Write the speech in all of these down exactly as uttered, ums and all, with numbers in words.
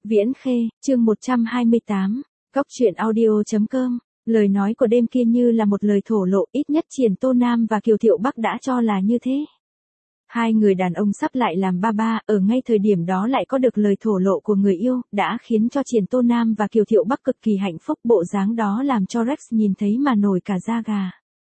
Viễn Khê, chương một trăm hai mươi tám, Góc truyện audio.com, lời nói của đêm kia như là một lời thổ lộ, ít nhất Triển Tô Nam và Kiều Thiệu Bắc đã cho là như thế. Hai người đàn ông sắp lại làm ba ba, ở ngay thời điểm đó lại có được lời thổ lộ của người yêu, đã khiến cho Triển Tô Nam và Kiều Thiệu Bắc cực kỳ hạnh phúc, bộ dáng đó làm cho Rex nhìn thấy mà nổi cả da gà.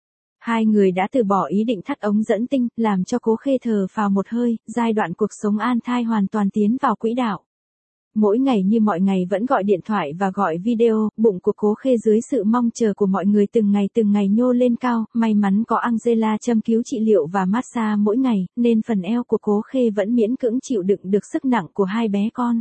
Hai người đã từ bỏ ý định thắt ống dẫn tinh, làm cho Cố Khê thở phào một hơi, giai đoạn cuộc sống an thai hoàn toàn tiến vào quỹ đạo. Mỗi ngày như mọi ngày vẫn gọi điện thoại và gọi video, bụng của Cố Khê dưới sự mong chờ của mọi người từng ngày từng ngày nhô lên cao, may mắn có Angela châm cứu trị liệu và massage mỗi ngày, nên phần eo của Cố Khê vẫn miễn cưỡng chịu đựng được sức nặng của hai bé con.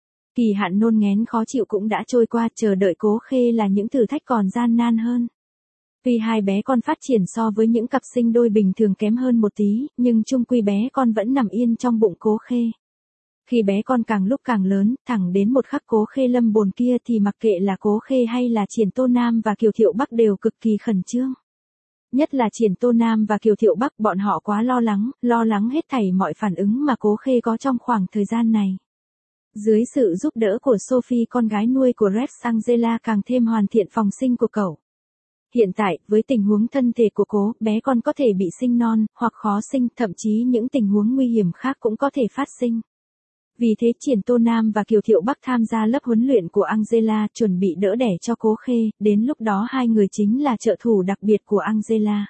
Kỳ hạn nôn nghén khó chịu cũng đã trôi qua, chờ đợi Cố Khê là những thử thách còn gian nan hơn. Vì hai bé con phát triển so với những cặp sinh đôi bình thường kém hơn một tí, nhưng chung quy bé con vẫn nằm yên trong bụng Cố Khê. Khi bé con càng lúc càng lớn, thẳng đến một khắc Cố Khê lâm bồn kia thì mặc kệ là Cố Khê hay là Triển Tô Nam và Kiều Thiệu Bắc đều cực kỳ khẩn trương. Nhất là Triển Tô Nam và Kiều Thiệu Bắc, bọn họ quá lo lắng, lo lắng hết thảy mọi phản ứng mà Cố Khê có trong khoảng thời gian này. Dưới sự giúp đỡ của Sophie, con gái nuôi của Rex, Angela càng thêm hoàn thiện phòng sinh của cậu. Hiện tại, với tình huống thân thể của Cố, bé con có thể bị sinh non, hoặc khó sinh, thậm chí những tình huống nguy hiểm khác cũng có thể phát sinh. Vì thế Triển Tô Nam và Kiều Thiệu Bắc tham gia lớp huấn luyện của Angela, chuẩn bị đỡ đẻ cho Cố Khê, đến lúc đó hai người chính là trợ thủ đặc biệt của Angela.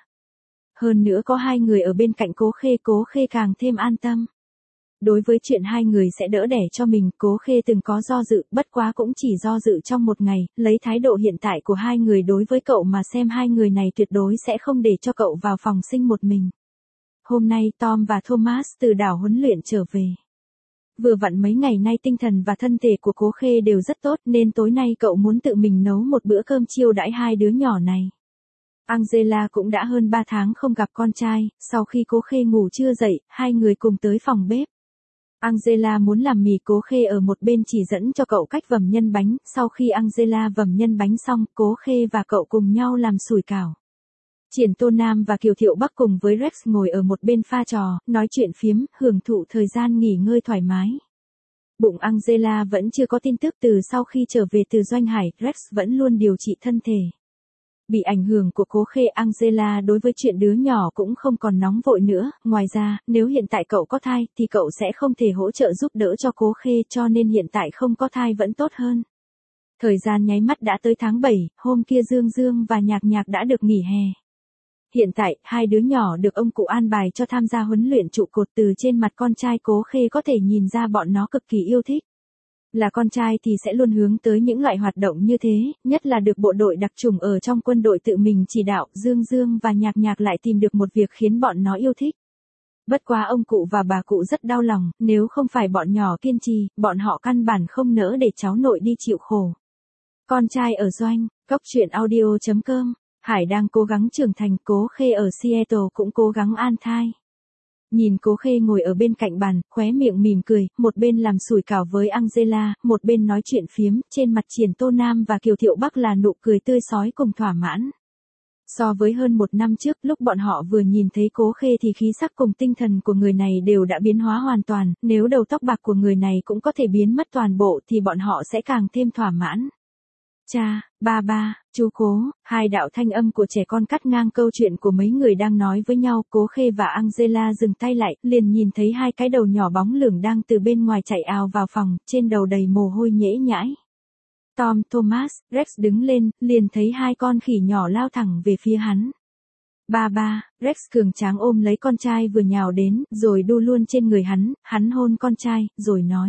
Hơn nữa có hai người ở bên cạnh Cố Khê, Cố Khê càng thêm an tâm. Đối với chuyện hai người sẽ đỡ đẻ cho mình, Cố Khê từng có do dự, bất quá cũng chỉ do dự trong một ngày, lấy thái độ hiện tại của hai người đối với cậu mà xem hai người này tuyệt đối sẽ không để cho cậu vào phòng sinh một mình. Hôm nay Tom và Thomas từ đảo huấn luyện trở về. Vừa vặn mấy ngày nay tinh thần và thân thể của Cố Khê đều rất tốt nên tối nay cậu muốn tự mình nấu một bữa cơm chiêu đãi hai đứa nhỏ này. Angela cũng đã hơn ba tháng không gặp con trai, sau khi Cố Khê ngủ trưa dậy, hai người cùng tới phòng bếp. Angela muốn làm mì, Cố Khê ở một bên chỉ dẫn cho cậu cách vầm nhân bánh, sau khi Angela vầm nhân bánh xong, Cố Khê và cậu cùng nhau làm sủi cảo. Triển Tô Nam và Kiều Thiệu Bắc cùng với Rex ngồi ở một bên pha trò, nói chuyện phiếm, hưởng thụ thời gian nghỉ ngơi thoải mái. Bụng Angela vẫn chưa có tin tức từ sau khi trở về từ Doanh Hải, Rex vẫn luôn điều trị thân thể. Bị ảnh hưởng của Cố Khê, Angela đối với chuyện đứa nhỏ cũng không còn nóng vội nữa, ngoài ra, nếu hiện tại cậu có thai, thì cậu sẽ không thể hỗ trợ giúp đỡ cho Cố Khê, cho nên hiện tại không có thai vẫn tốt hơn. Thời gian nháy mắt đã tới tháng bảy, hôm kia Dương Dương và Nhạc Nhạc đã được nghỉ hè. Hiện tại, hai đứa nhỏ được ông cụ an bài cho tham gia huấn luyện trụ cột, từ trên mặt con trai Cố Khê có thể nhìn ra bọn nó cực kỳ yêu thích. Là con trai thì sẽ luôn hướng tới những loại hoạt động như thế, nhất là được bộ đội đặc chủng ở trong quân đội tự mình chỉ đạo, Dương Dương và Nhạc Nhạc lại tìm được một việc khiến bọn nó yêu thích. Bất quá ông cụ và bà cụ rất đau lòng, nếu không phải bọn nhỏ kiên trì, bọn họ căn bản không nỡ để cháu nội đi chịu khổ. Con trai ở Doanh, Góc truyện audio.com. Hải đang cố gắng trưởng thành, Cố Khê ở Seattle cũng cố gắng an thai. Nhìn Cố Khê ngồi ở bên cạnh bàn, khóe miệng mỉm cười, một bên làm sủi cảo với Angela, một bên nói chuyện phiếm, trên mặt Triển Tô Nam và Kiều Thiệu Bắc là nụ cười tươi rói cùng thỏa mãn. So với hơn một năm trước, lúc bọn họ vừa nhìn thấy Cố Khê thì khí sắc cùng tinh thần của người này đều đã biến hóa hoàn toàn, nếu đầu tóc bạc của người này cũng có thể biến mất toàn bộ thì bọn họ sẽ càng thêm thỏa mãn. Cha, ba ba, chú Cố, hai đạo thanh âm của trẻ con cắt ngang câu chuyện của mấy người đang nói với nhau. Cố Khê và Angela dừng tay lại, liền nhìn thấy hai cái đầu nhỏ bóng lửng đang từ bên ngoài chạy ào vào phòng, trên đầu đầy mồ hôi nhễ nhãi. Tom, Thomas, Rex đứng lên, liền thấy hai con khỉ nhỏ lao thẳng về phía hắn. Ba ba, Rex cường tráng ôm lấy con trai vừa nhào đến, rồi đu luôn trên người hắn, hắn hôn con trai, rồi nói.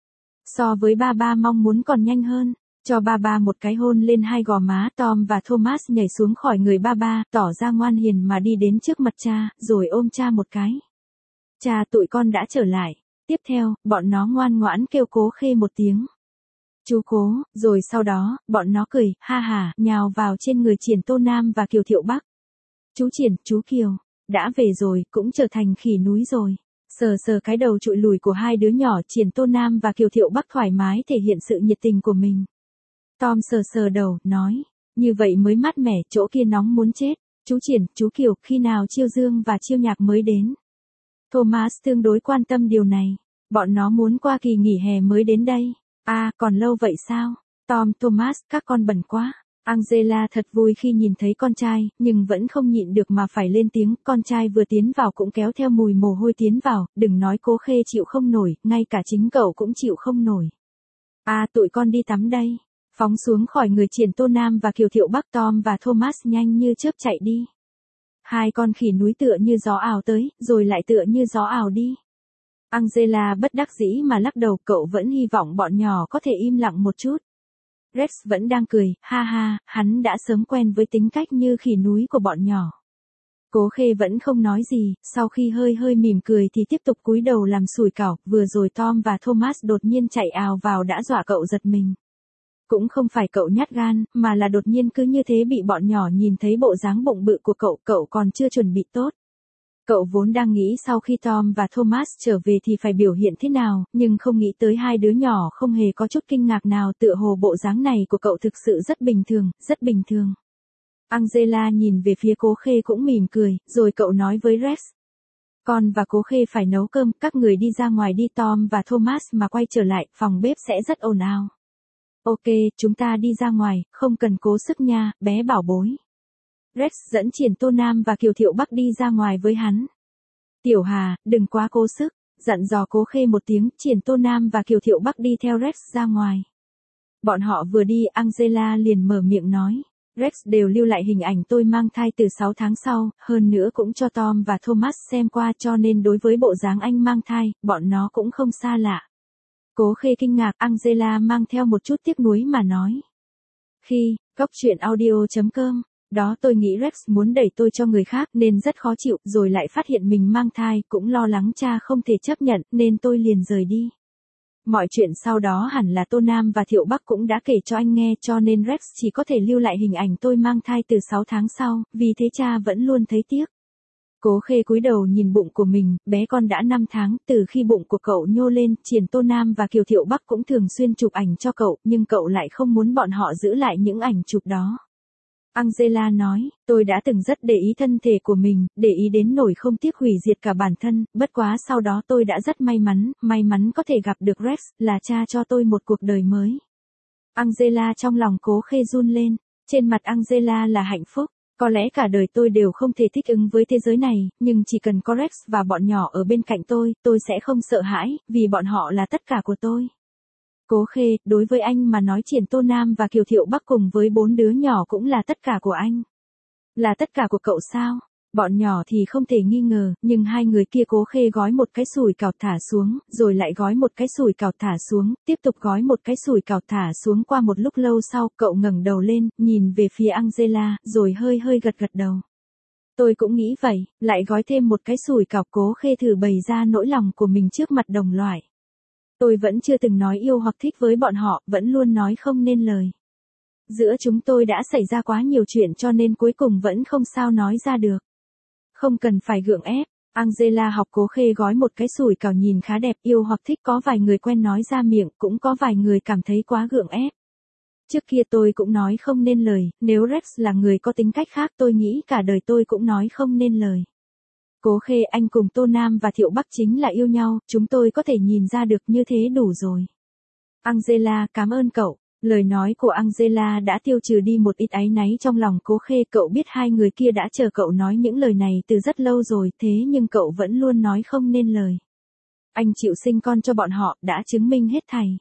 So với ba ba mong muốn còn nhanh hơn. Cho ba ba một cái hôn lên hai gò má. Tom và Thomas nhảy xuống khỏi người ba ba, tỏ ra ngoan hiền mà đi đến trước mặt cha, rồi ôm cha một cái. Cha, tụi con đã trở lại. Tiếp theo, bọn nó ngoan ngoãn kêu Cố Khê một tiếng. Chú Cố, rồi sau đó, bọn nó cười, ha ha, nhào vào trên người Triển Tô Nam và Kiều Thiệu Bắc. Chú Triển, chú Kiều, đã về rồi, cũng trở thành khỉ núi rồi. Sờ sờ cái đầu trụi lùi của hai đứa nhỏ, Triển Tô Nam và Kiều Thiệu Bắc thoải mái thể hiện sự nhiệt tình của mình. Tom sờ sờ đầu, nói, như vậy mới mát mẻ, chỗ kia nóng muốn chết. Chú Triển, chú Kiều, khi nào Chiêu Dương và Chiêu Nhạc mới đến? Thomas tương đối quan tâm điều này. Bọn nó muốn qua kỳ nghỉ hè mới đến đây. À, còn lâu vậy sao? Tom, Thomas, các con bẩn quá. Angela thật vui khi nhìn thấy con trai, nhưng vẫn không nhịn được mà phải lên tiếng, con trai vừa tiến vào cũng kéo theo mùi mồ hôi tiến vào, đừng nói Cố Khê chịu không nổi, ngay cả chính cậu cũng chịu không nổi. À, tụi con đi tắm đây. Phóng xuống khỏi người Triển Tô Nam và Kiều Thiệu Bắc, Tom và Thomas nhanh như chớp chạy đi. Hai con khỉ núi tựa như gió ảo tới, rồi lại tựa như gió ảo đi. Angela bất đắc dĩ mà lắc đầu, cậu vẫn hy vọng bọn nhỏ có thể im lặng một chút. Rex vẫn đang cười, ha ha, hắn đã sớm quen với tính cách như khỉ núi của bọn nhỏ. Cố Khê vẫn không nói gì, sau khi hơi hơi mỉm cười thì tiếp tục cúi đầu làm sủi cảo, vừa rồi Tom và Thomas đột nhiên chạy ào vào đã dọa cậu giật mình. Cũng không phải cậu nhát gan, mà là đột nhiên cứ như thế bị bọn nhỏ nhìn thấy bộ dáng bụng bự của cậu, cậu còn chưa chuẩn bị tốt. Cậu vốn đang nghĩ sau khi Tom và Thomas trở về thì phải biểu hiện thế nào, nhưng không nghĩ tới hai đứa nhỏ không hề có chút kinh ngạc nào, tựa hồ bộ dáng này của cậu thực sự rất bình thường, rất bình thường. Angela nhìn về phía Cố Khê cũng mỉm cười, rồi cậu nói với Rex. Con và Cố Khê phải nấu cơm, các người đi ra ngoài đi. Tom và Thomas mà quay trở lại, phòng bếp sẽ rất ồn ào. Ok, chúng ta đi ra ngoài, không cần cố sức nha, bé bảo bối. Rex dẫn Triển Tô Nam và Kiều Thiệu Bắc đi ra ngoài với hắn. Tiểu Hà, đừng quá cố sức, dặn dò Cố Khê một tiếng, Triển Tô Nam và Kiều Thiệu Bắc đi theo Rex ra ngoài. Bọn họ vừa đi, Angela liền mở miệng nói. Rex đều lưu lại hình ảnh tôi mang thai từ sáu tháng sau, hơn nữa cũng cho Tom và Thomas xem qua, cho nên đối với bộ dáng anh mang thai, bọn nó cũng không xa lạ. Cố Khê kinh ngạc, Angela mang theo một chút tiếc nuối mà nói. Khi, Cóc Truyện Audio chấm com, đó tôi nghĩ Rex muốn đẩy tôi cho người khác nên rất khó chịu, rồi lại phát hiện mình mang thai, cũng lo lắng cha không thể chấp nhận, nên tôi liền rời đi. Mọi chuyện sau đó hẳn là Tô Nam và Thiệu Bắc cũng đã kể cho anh nghe, cho nên Rex chỉ có thể lưu lại hình ảnh tôi mang thai từ sáu tháng sau, vì thế cha vẫn luôn thấy tiếc. Cố Khê cúi đầu nhìn bụng của mình, bé con đã năm tháng, từ khi bụng của cậu nhô lên, Triển Tô Nam và Kiều Thiệu Bắc cũng thường xuyên chụp ảnh cho cậu, nhưng cậu lại không muốn bọn họ giữ lại những ảnh chụp đó. Angela nói, tôi đã từng rất để ý thân thể của mình, để ý đến nỗi không tiếc hủy diệt cả bản thân, bất quá sau đó tôi đã rất may mắn, may mắn có thể gặp được Rex, là cha cho tôi một cuộc đời mới. Angela trong lòng Cố Khê run lên, trên mặt Angela là hạnh phúc. Có lẽ cả đời tôi đều không thể thích ứng với thế giới này, nhưng chỉ cần có Rex và bọn nhỏ ở bên cạnh tôi, tôi sẽ không sợ hãi, vì bọn họ là tất cả của tôi. Cố Khê, đối với anh mà nói Triển Tô Nam và Kiều Thiệu Bắc cùng với bốn đứa nhỏ cũng là tất cả của anh. Là tất cả của cậu sao? Bọn nhỏ thì không thể nghi ngờ, nhưng hai người kia. Cố Khê gói một cái sủi cảo thả xuống, rồi lại gói một cái sủi cảo thả xuống, tiếp tục gói một cái sủi cảo thả xuống. Qua một lúc lâu sau, cậu ngẩng đầu lên, nhìn về phía Angela, rồi hơi hơi gật gật đầu. Tôi cũng nghĩ vậy, lại gói thêm một cái sủi cảo. Cố Khê thử bày ra nỗi lòng của mình trước mặt đồng loại. Tôi vẫn chưa từng nói yêu hoặc thích với bọn họ, vẫn luôn nói không nên lời. Giữa chúng tôi đã xảy ra quá nhiều chuyện cho nên cuối cùng vẫn không sao nói ra được. Không cần phải gượng ép. Angela học Cố Khê gói một cái sủi cảo nhìn khá đẹp, yêu hoặc thích có vài người quen nói ra miệng, cũng có vài người cảm thấy quá gượng ép. Trước kia tôi cũng nói không nên lời, nếu Rex là người có tính cách khác tôi nghĩ cả đời tôi cũng nói không nên lời. Cố Khê, anh cùng Tô Nam và Thiệu Bắc chính là yêu nhau, chúng tôi có thể nhìn ra được, như thế đủ rồi. Angela, cảm ơn cậu. Lời nói của Angela đã tiêu trừ đi một ít áy náy trong lòng Cố Khê. Cậu biết hai người kia đã chờ cậu nói những lời này từ rất lâu rồi, thế nhưng cậu vẫn luôn nói không nên lời. Anh chịu sinh con cho bọn họ, đã chứng minh hết thảy.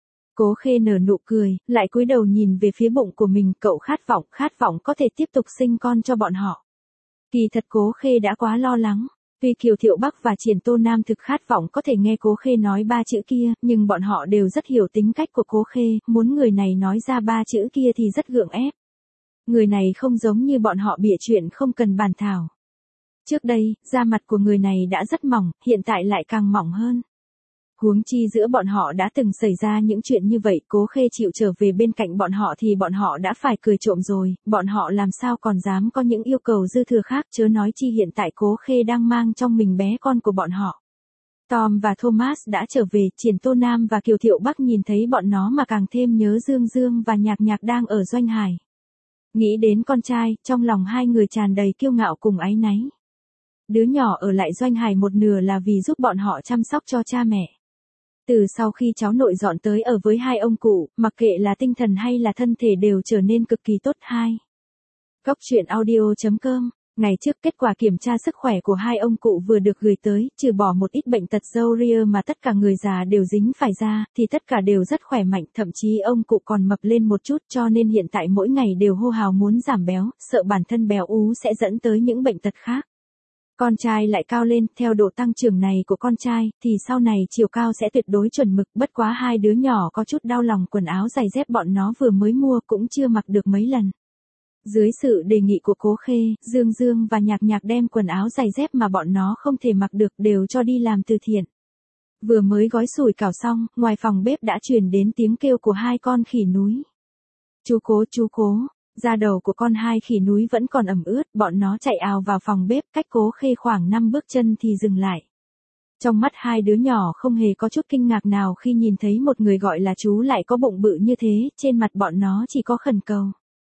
Cố Khê nở nụ cười, lại cúi đầu nhìn về phía bụng của mình, cậu khát vọng, khát vọng có thể tiếp tục sinh con cho bọn họ. Kỳ thật Cố Khê đã quá lo lắng. Tuy Kiều Thiệu Bắc và Triển Tô Nam thực khát vọng có thể nghe Cố Khê nói ba chữ kia, nhưng bọn họ đều rất hiểu tính cách của Cố Khê, muốn người này nói ra ba chữ kia thì rất gượng ép. Người này không giống như bọn họ bịa chuyện không cần bàn thảo. Trước đây, da mặt của người này đã rất mỏng, hiện tại lại càng mỏng hơn. Huống chi giữa bọn họ đã từng xảy ra những chuyện như vậy, Cố Khê chịu trở về bên cạnh bọn họ thì bọn họ đã phải cười trộm rồi, bọn họ làm sao còn dám có những yêu cầu dư thừa khác, chớ nói chi hiện tại Cố Khê đang mang trong mình bé con của bọn họ. Tom và Thomas đã trở về, Triển Tô Nam và Kiều Thiệu Bắc nhìn thấy bọn nó mà càng thêm nhớ Dương Dương và Nhạc Nhạc đang ở Doanh Hải. Nghĩ đến con trai, trong lòng hai người tràn đầy kiêu ngạo cùng áy náy. Đứa nhỏ ở lại Doanh Hải một nửa là vì giúp bọn họ chăm sóc cho cha mẹ. Từ sau khi cháu nội dọn tới ở với hai ông cụ, mặc kệ là tinh thần hay là thân thể đều trở nên cực kỳ tốt. Hai. Góc truyện audio chấm com. Ngày trước kết quả kiểm tra sức khỏe của hai ông cụ vừa được gửi tới, trừ bỏ một ít bệnh tật râu ria mà tất cả người già đều dính phải ra, thì tất cả đều rất khỏe mạnh, thậm chí ông cụ còn mập lên một chút, cho nên hiện tại mỗi ngày đều hô hào muốn giảm béo, sợ bản thân béo ú sẽ dẫn tới những bệnh tật khác. Con trai lại cao lên, theo độ tăng trưởng này của con trai, thì sau này chiều cao sẽ tuyệt đối chuẩn mực, bất quá hai đứa nhỏ có chút đau lòng quần áo giày dép bọn nó vừa mới mua cũng chưa mặc được mấy lần. Dưới sự đề nghị của Cố Khê, Dương Dương và Nhạc Nhạc đem quần áo giày dép mà bọn nó không thể mặc được đều cho đi làm từ thiện. Vừa mới gói sủi cảo xong, ngoài phòng bếp đã truyền đến tiếng kêu của hai con khỉ núi. Chú Cố, chú Cố, da đầu của con hai khỉ núi vẫn còn ẩm ướt, bọn nó chạy ào vào phòng bếp, cách Cố Khê khoảng năm bước chân thì dừng lại. Trong mắt hai đứa nhỏ không hề có chút kinh ngạc nào khi nhìn thấy một người gọi là chú lại có bụng bự như thế, trên mặt bọn nó chỉ có khẩn cầu.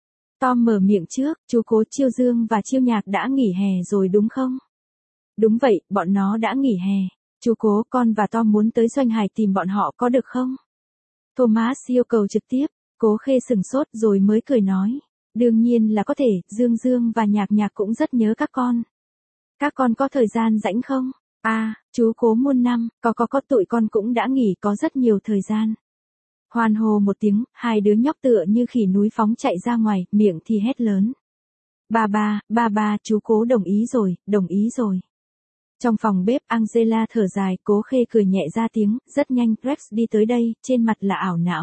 Tom mở miệng trước, chú Cố, Chiêu Dương và Chiêu Nhạc đã nghỉ hè rồi đúng không? Đúng vậy, bọn nó đã nghỉ hè. Chú Cố, con và Tom muốn tới Doanh Hải tìm bọn họ có được không? Thomas yêu cầu trực tiếp. Cố Khê sừng sốt rồi mới cười nói. Đương nhiên là có thể, Dương Dương và Nhạc Nhạc cũng rất nhớ các con. Các con có thời gian rảnh không? À, chú Cố muôn năm, có có có tụi con cũng đã nghỉ có rất nhiều thời gian. Hoan hô một tiếng, hai đứa nhóc tựa như khỉ núi phóng chạy ra ngoài, miệng thì hét lớn. Ba ba, ba ba, chú Cố đồng ý rồi, đồng ý rồi. Trong phòng bếp Angela thở dài, Cố Khê cười nhẹ ra tiếng, rất nhanh Rex đi tới đây, trên mặt là ảo não.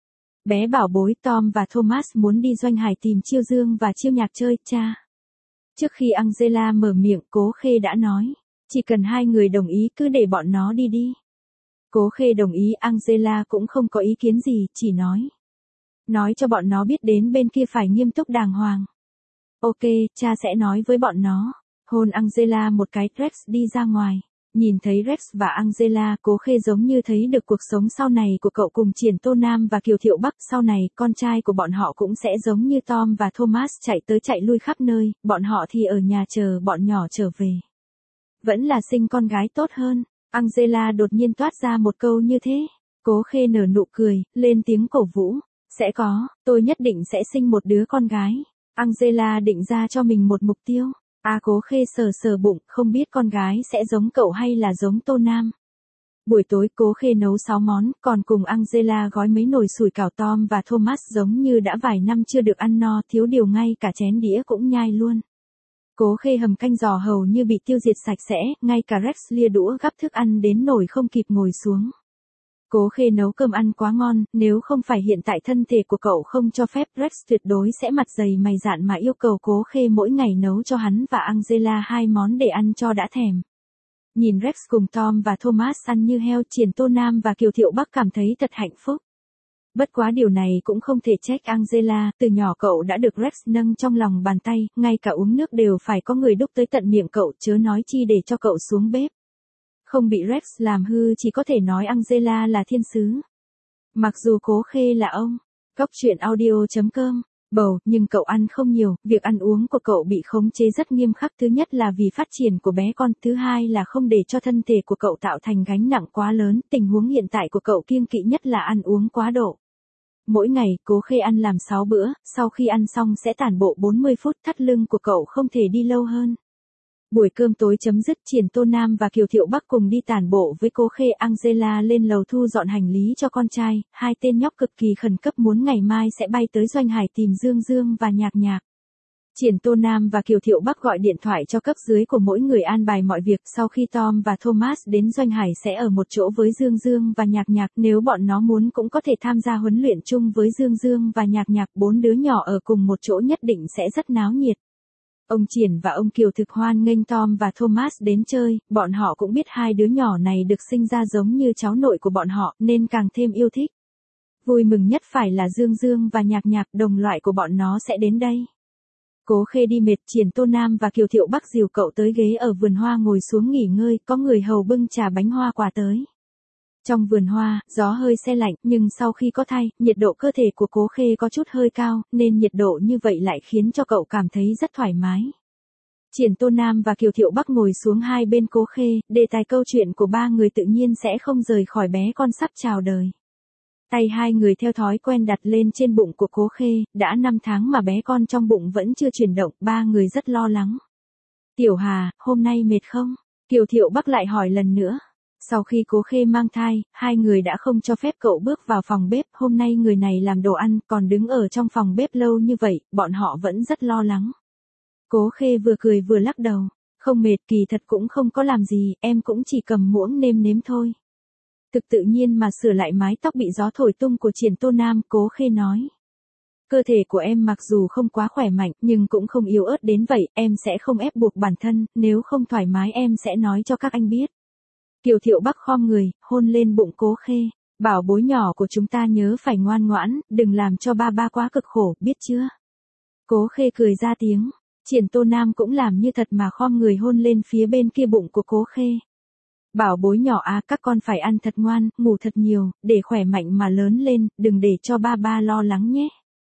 Bé bảo bối Tom và Thomas muốn đi Doanh Hải tìm Chiêu Dương và Chiêu Nhạc chơi, cha. Trước khi Angela mở miệng, Cố Khê đã nói, chỉ cần hai người đồng ý cứ để bọn nó đi đi. Cố Khê đồng ý, Angela cũng không có ý kiến gì, chỉ nói. Nói cho bọn nó biết đến bên kia phải nghiêm túc đàng hoàng. Ok, cha sẽ nói với bọn nó. Hôn Angela một cái, Rex đi ra ngoài. Nhìn thấy Rex và Angela, Cố Khê giống như thấy được cuộc sống sau này của cậu cùng Triển Tô Nam và Kiều Thiệu Bắc. Sau này, con trai của bọn họ cũng sẽ giống như Tom và Thomas chạy tới chạy lui khắp nơi, bọn họ thì ở nhà chờ bọn nhỏ trở về. Vẫn là sinh con gái tốt hơn. Angela đột nhiên toát ra một câu như thế. Cố Khê nở nụ cười, lên tiếng cổ vũ. Sẽ có, tôi nhất định sẽ sinh một đứa con gái. Angela định ra cho mình một mục tiêu. À, Cố Khê sờ sờ bụng, không biết con gái sẽ giống cậu hay là giống Tô Nam. Buổi tối Cố Khê nấu sáu món, còn cùng Angela gói mấy nồi sủi cảo. Tom và Thomas giống như đã vài năm chưa được ăn no, thiếu điều ngay cả chén đĩa cũng nhai luôn. Cố Khê hầm canh giò hầu như bị tiêu diệt sạch sẽ, ngay cả Rex lia đũa gắp thức ăn đến nổi không kịp ngồi xuống. Cố Khê nấu cơm ăn quá ngon, nếu không phải hiện tại thân thể của cậu không cho phép, Rex tuyệt đối sẽ mặt dày mày dạn mà yêu cầu Cố Khê mỗi ngày nấu cho hắn và Angela hai món để ăn cho đã thèm. Nhìn Rex cùng Tom và Thomas ăn như heo, Triển Tô Nam và Kiều Thiệu Bắc cảm thấy thật hạnh phúc. Bất quá điều này cũng không thể trách Angela, từ nhỏ cậu đã được Rex nâng trong lòng bàn tay, ngay cả uống nước đều phải có người đút tới tận miệng cậu, chớ nói chi để cho cậu xuống bếp. Không bị Rex làm hư chỉ có thể nói Angela là thiên sứ. Mặc dù Cố Khê là ông, góc truyện audio chấm com, bầu, nhưng cậu ăn không nhiều, việc ăn uống của cậu bị khống chế rất nghiêm khắc, thứ nhất là vì phát triển của bé con, thứ hai là không để cho thân thể của cậu tạo thành gánh nặng quá lớn, tình huống hiện tại của cậu kiêng kỵ nhất là ăn uống quá độ. Mỗi ngày, Cố Khê ăn làm sáu bữa, sau khi ăn xong sẽ tản bộ bốn mươi phút, thắt lưng của cậu không thể đi lâu hơn. Buổi cơm tối chấm dứt, Triển Tô Nam và Kiều Thiệu Bắc cùng đi tản bộ với Cố Khê. Angela lên lầu thu dọn hành lý cho con trai, hai tên nhóc cực kỳ khẩn cấp muốn ngày mai sẽ bay tới Doanh Hải tìm Dương Dương và Nhạc Nhạc. Triển Tô Nam và Kiều Thiệu Bắc gọi điện thoại cho cấp dưới của mỗi người an bài mọi việc, sau khi Tom và Thomas đến Doanh Hải sẽ ở một chỗ với Dương Dương và Nhạc Nhạc, nếu bọn nó muốn cũng có thể tham gia huấn luyện chung với Dương Dương và Nhạc Nhạc, bốn đứa nhỏ ở cùng một chỗ nhất định sẽ rất náo nhiệt. Ông Triển và ông Kiều thực hoan nghênh Tom và Thomas đến chơi, bọn họ cũng biết hai đứa nhỏ này được sinh ra giống như cháu nội của bọn họ nên càng thêm yêu thích. Vui mừng nhất phải là Dương Dương và Nhạc Nhạc, đồng loại của bọn nó sẽ đến đây. Cố Khê đi mệt, Triển Tô Nam và Kiều Thiệu Bắc dìu cậu tới ghế ở vườn hoa ngồi xuống nghỉ ngơi, có người hầu bưng trà bánh hoa quả tới. Trong vườn hoa, gió hơi se lạnh, nhưng sau khi có thai, nhiệt độ cơ thể của Cố Khê có chút hơi cao, nên nhiệt độ như vậy lại khiến cho cậu cảm thấy rất thoải mái. Triển Tô Nam và Kiều Thiệu Bắc ngồi xuống hai bên Cố Khê, đề tài câu chuyện của ba người tự nhiên sẽ không rời khỏi bé con sắp chào đời. Tay hai người theo thói quen đặt lên trên bụng của Cố Khê, đã năm tháng mà bé con trong bụng vẫn chưa chuyển động, ba người rất lo lắng. Tiểu Hà, hôm nay mệt không? Kiều Thiệu Bắc lại hỏi lần nữa. Sau khi Cố Khê mang thai, hai người đã không cho phép cậu bước vào phòng bếp, hôm nay người này làm đồ ăn, còn đứng ở trong phòng bếp lâu như vậy, bọn họ vẫn rất lo lắng. Cố Khê vừa cười vừa lắc đầu, không mệt, kỳ thật cũng không có làm gì, em cũng chỉ cầm muỗng nêm nếm thôi. Thực tự nhiên mà sửa lại mái tóc bị gió thổi tung của Triển Tô Nam, Cố Khê nói. Cơ thể của em mặc dù không quá khỏe mạnh, nhưng cũng không yếu ớt đến vậy, em sẽ không ép buộc bản thân, nếu không thoải mái em sẽ nói cho các anh biết. Kiều Thiệu Bắc khom người, hôn lên bụng Cố Khê, bảo bối nhỏ của chúng ta nhớ phải ngoan ngoãn, đừng làm cho ba ba quá cực khổ, biết chưa? Cố Khê cười ra tiếng, Triển Tô Nam cũng làm như thật mà khom người hôn lên phía bên kia bụng của Cố Khê. Bảo bối nhỏ à, các con phải ăn thật ngoan, ngủ thật nhiều, để khỏe mạnh mà lớn lên, đừng để cho ba ba lo lắng nhé.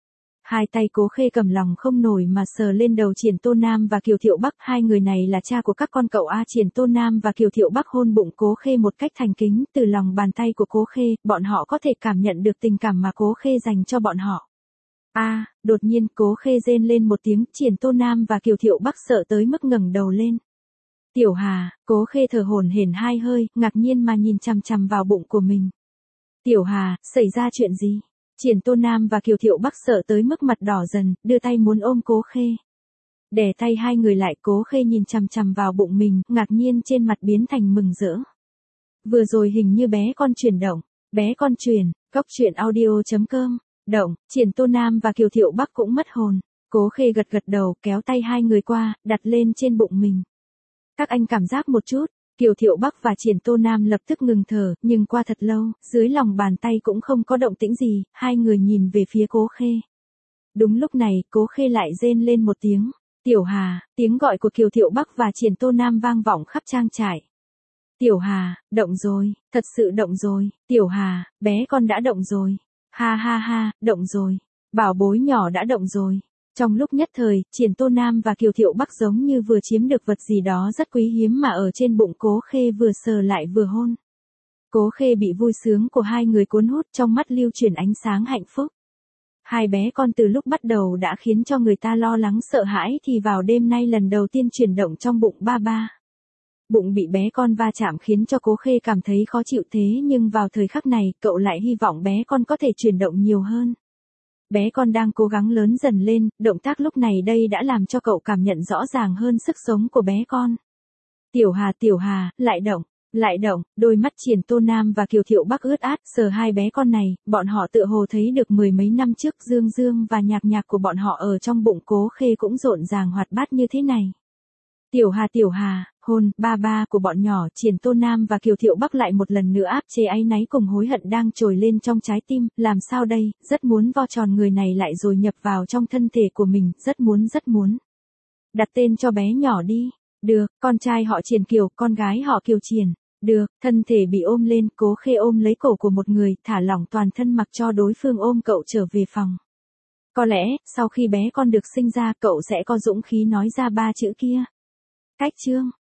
Hai tay Cố Khê cầm lòng không nổi mà sờ lên đầu Triển Tô Nam và Kiều Thiệu Bắc, hai người này là cha của các con cậu a. Triển Tô Nam và Kiều Thiệu Bắc hôn bụng Cố Khê một cách thành kính, từ lòng bàn tay của Cố Khê, bọn họ có thể cảm nhận được tình cảm mà Cố Khê dành cho bọn họ. A, à, đột nhiên Cố Khê rên lên một tiếng, Triển Tô Nam và Kiều Thiệu Bắc sợ tới mức ngẩng đầu lên. Tiểu Hà, Cố Khê thở hổn hển hai hơi, ngạc nhiên mà nhìn chằm chằm vào bụng của mình. Tiểu Hà, xảy ra chuyện gì? Triển Tô Nam và Kiều Thiệu Bắc sợ tới mức mặt đỏ dần, đưa tay muốn ôm Cố Khê. Đè tay hai người lại, Cố Khê nhìn chằm chằm vào bụng mình, ngạc nhiên trên mặt biến thành mừng rỡ. Vừa rồi hình như bé con chuyển động, bé con chuyển, cóc truyện audio chấm com, động, Triển Tô Nam và Kiều Thiệu Bắc cũng mất hồn. Cố Khê gật gật đầu, kéo tay hai người qua, đặt lên trên bụng mình. Các anh cảm giác một chút. Kiều Thiệu Bắc và Triển Tô Nam lập tức ngừng thở, nhưng qua thật lâu, dưới lòng bàn tay cũng không có động tĩnh gì, hai người nhìn về phía Cố Khê. Đúng lúc này, Cố Khê lại rên lên một tiếng. Tiểu Hà, tiếng gọi của Kiều Thiệu Bắc và Triển Tô Nam vang vọng khắp trang trại. Tiểu Hà, động rồi, thật sự động rồi, Tiểu Hà, bé con đã động rồi. Ha ha ha, động rồi, bảo bối nhỏ đã động rồi. Trong lúc nhất thời, Triển Tô Nam và Kiều Thiệu Bắc giống như vừa chiếm được vật gì đó rất quý hiếm mà ở trên bụng Cố Khê vừa sờ lại vừa hôn. Cố Khê bị vui sướng của hai người cuốn hút, trong mắt lưu chuyển ánh sáng hạnh phúc. Hai bé con từ lúc bắt đầu đã khiến cho người ta lo lắng sợ hãi thì vào đêm nay lần đầu tiên chuyển động trong bụng ba ba. Bụng bị bé con va chạm khiến cho Cố Khê cảm thấy khó chịu, thế nhưng vào thời khắc này cậu lại hy vọng bé con có thể chuyển động nhiều hơn. Bé con đang cố gắng lớn dần lên, động tác lúc này đây đã làm cho cậu cảm nhận rõ ràng hơn sức sống của bé con. Tiểu Hà, Tiểu Hà, lại động, lại động, đôi mắt Triển Tô Nam và Kiều Thiệu Bắc ướt át, sờ hai bé con này, bọn họ tựa hồ thấy được mười mấy năm trước Dương Dương và Nhạc Nhạc của bọn họ ở trong bụng Cố Khê cũng rộn ràng hoạt bát như thế này. Tiểu Hà, Tiểu Hà, hôn, ba ba của bọn nhỏ. Triển Tô Nam và Kiều Thiệu Bắc lại một lần nữa áp chế áy náy cùng hối hận đang trồi lên trong trái tim, làm sao đây, rất muốn vo tròn người này lại rồi nhập vào trong thân thể của mình, rất muốn rất muốn. Đặt tên cho bé nhỏ đi, được, con trai họ Triển Kiều, con gái họ Kiều Triển, được, thân thể bị ôm lên, Cố Khê ôm lấy cổ của một người, thả lỏng toàn thân mặc cho đối phương ôm cậu trở về phòng. Có lẽ, sau khi bé con được sinh ra cậu sẽ có dũng khí nói ra ba chữ kia. Cách chương